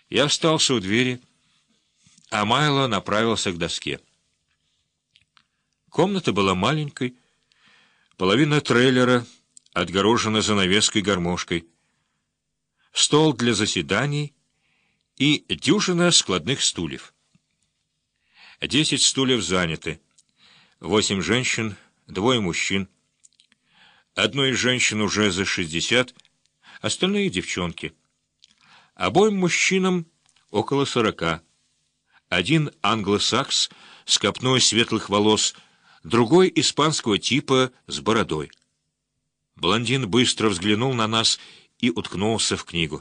Я остался у двери, а Майло направился к доске. Комната была маленькой, половина трейлера отгорожена занавеской-гармошкой, стол для заседаний и дюжина складных стульев. 10 стульев заняты, 8 женщин, 2 мужчин. Одной из женщин уже за 60, остальные девчонки. Обоим мужчинам около 40. Один англосакс с копной светлых волос, другой испанского типа с бородой. Блондин быстро взглянул на нас и уткнулся в книгу.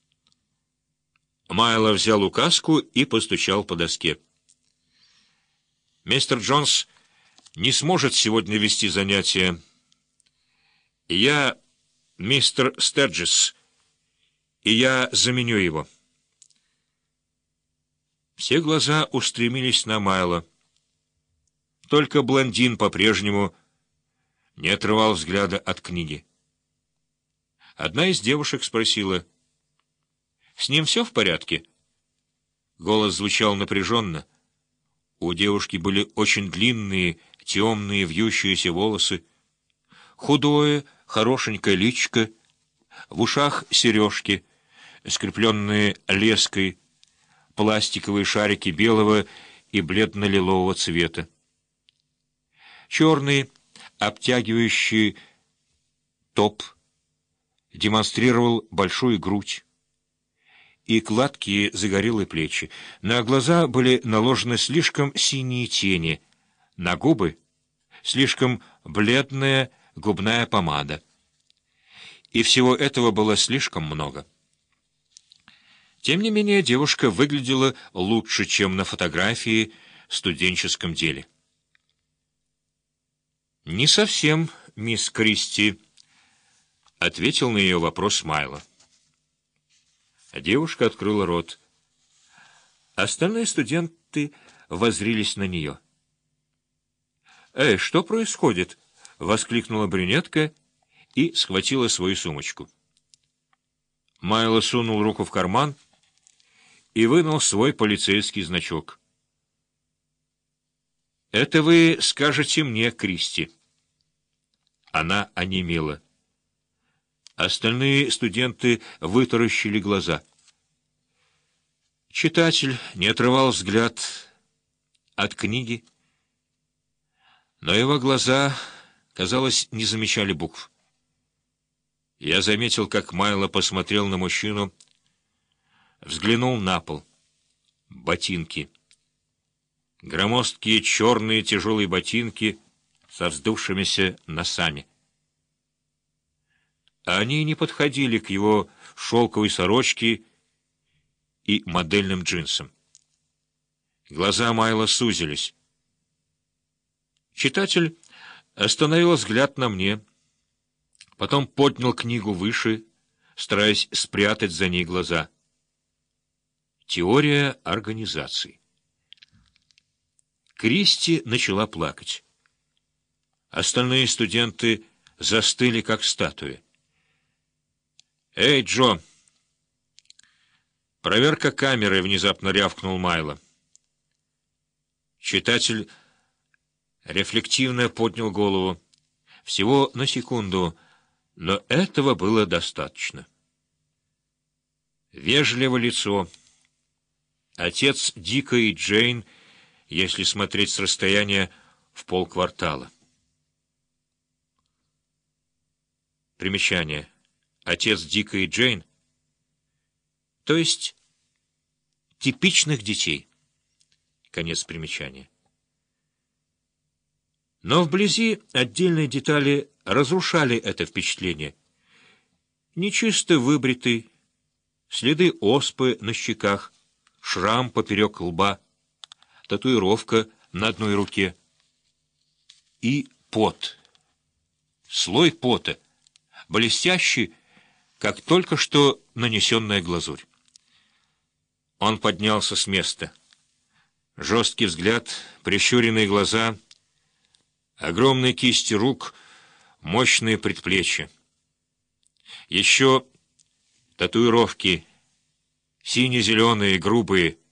Майло взял указку и постучал по доске. «Мистер Джонс не сможет сегодня вести занятия. Я мистер Стерджис, и я заменю его». Все глаза устремились на Майло. Только блондин по-прежнему не отрывал взгляда от книги. Одна из девушек спросила: «С ним все в порядке?» Голос звучал напряженно. У девушки были очень длинные, темные, вьющиеся волосы, худое, хорошенькое личико, в ушах сережки, скрепленные леской, пластиковые шарики белого и бледно-лилового цвета. Черный, обтягивающий топ демонстрировал большую грудь и гладкие загорелые плечи. На глаза были наложены слишком синие тени, на губы слишком бледная губная помада. И всего этого было слишком много. Тем не менее, девушка выглядела лучше, чем на фотографии в студенческом деле. «Не совсем, мисс Кристи», — ответил на ее вопрос Майло. Девушка открыла рот. Остальные студенты воззрились на нее. «Эй, что происходит?» — воскликнула брюнетка и схватила свою сумочку. Майло сунул руку в карман и вынул свой полицейский значок. «Это вы скажете мне, Кристи». Она онемела. Остальные студенты вытаращили глаза. Читатель не отрывал взгляд от книги, но его глаза, казалось, не замечали букв. Я заметил, как Майло посмотрел на мужчину, взглянул на пол. Ботинки. Громоздкие черные тяжелые ботинки со вздувшимися носами. Они не подходили к его шелковой сорочке и модельным джинсам. Глаза Майло сузились. Читатель остановил взгляд на мне, потом поднял книгу выше, стараясь спрятать за ней глаза. Теория организации. Кристи начала плакать. Остальные студенты застыли, как статуи. «Эй, Джо!» «Проверка камеры!» — внезапно рявкнул Майло. Читатель рефлективно поднял голову. Всего на секунду, но этого было достаточно. Вежливо лицо. Отец Дика и Джейн, если смотреть с расстояния в полквартала. Примечание. Отец Дика и Джейн, то есть типичных детей. Конец примечания. Но вблизи отдельные детали разрушали это впечатление. Нечисто выбритый, следы оспы на щеках, шрам поперек лба, татуировка на одной руке и пот. Слой пота, блестящий, как только что нанесенная глазурь. Он поднялся с места. Жесткий взгляд, прищуренные глаза, огромные кисти рук, мощные предплечья. Еще татуировки Сине-зеленые грубые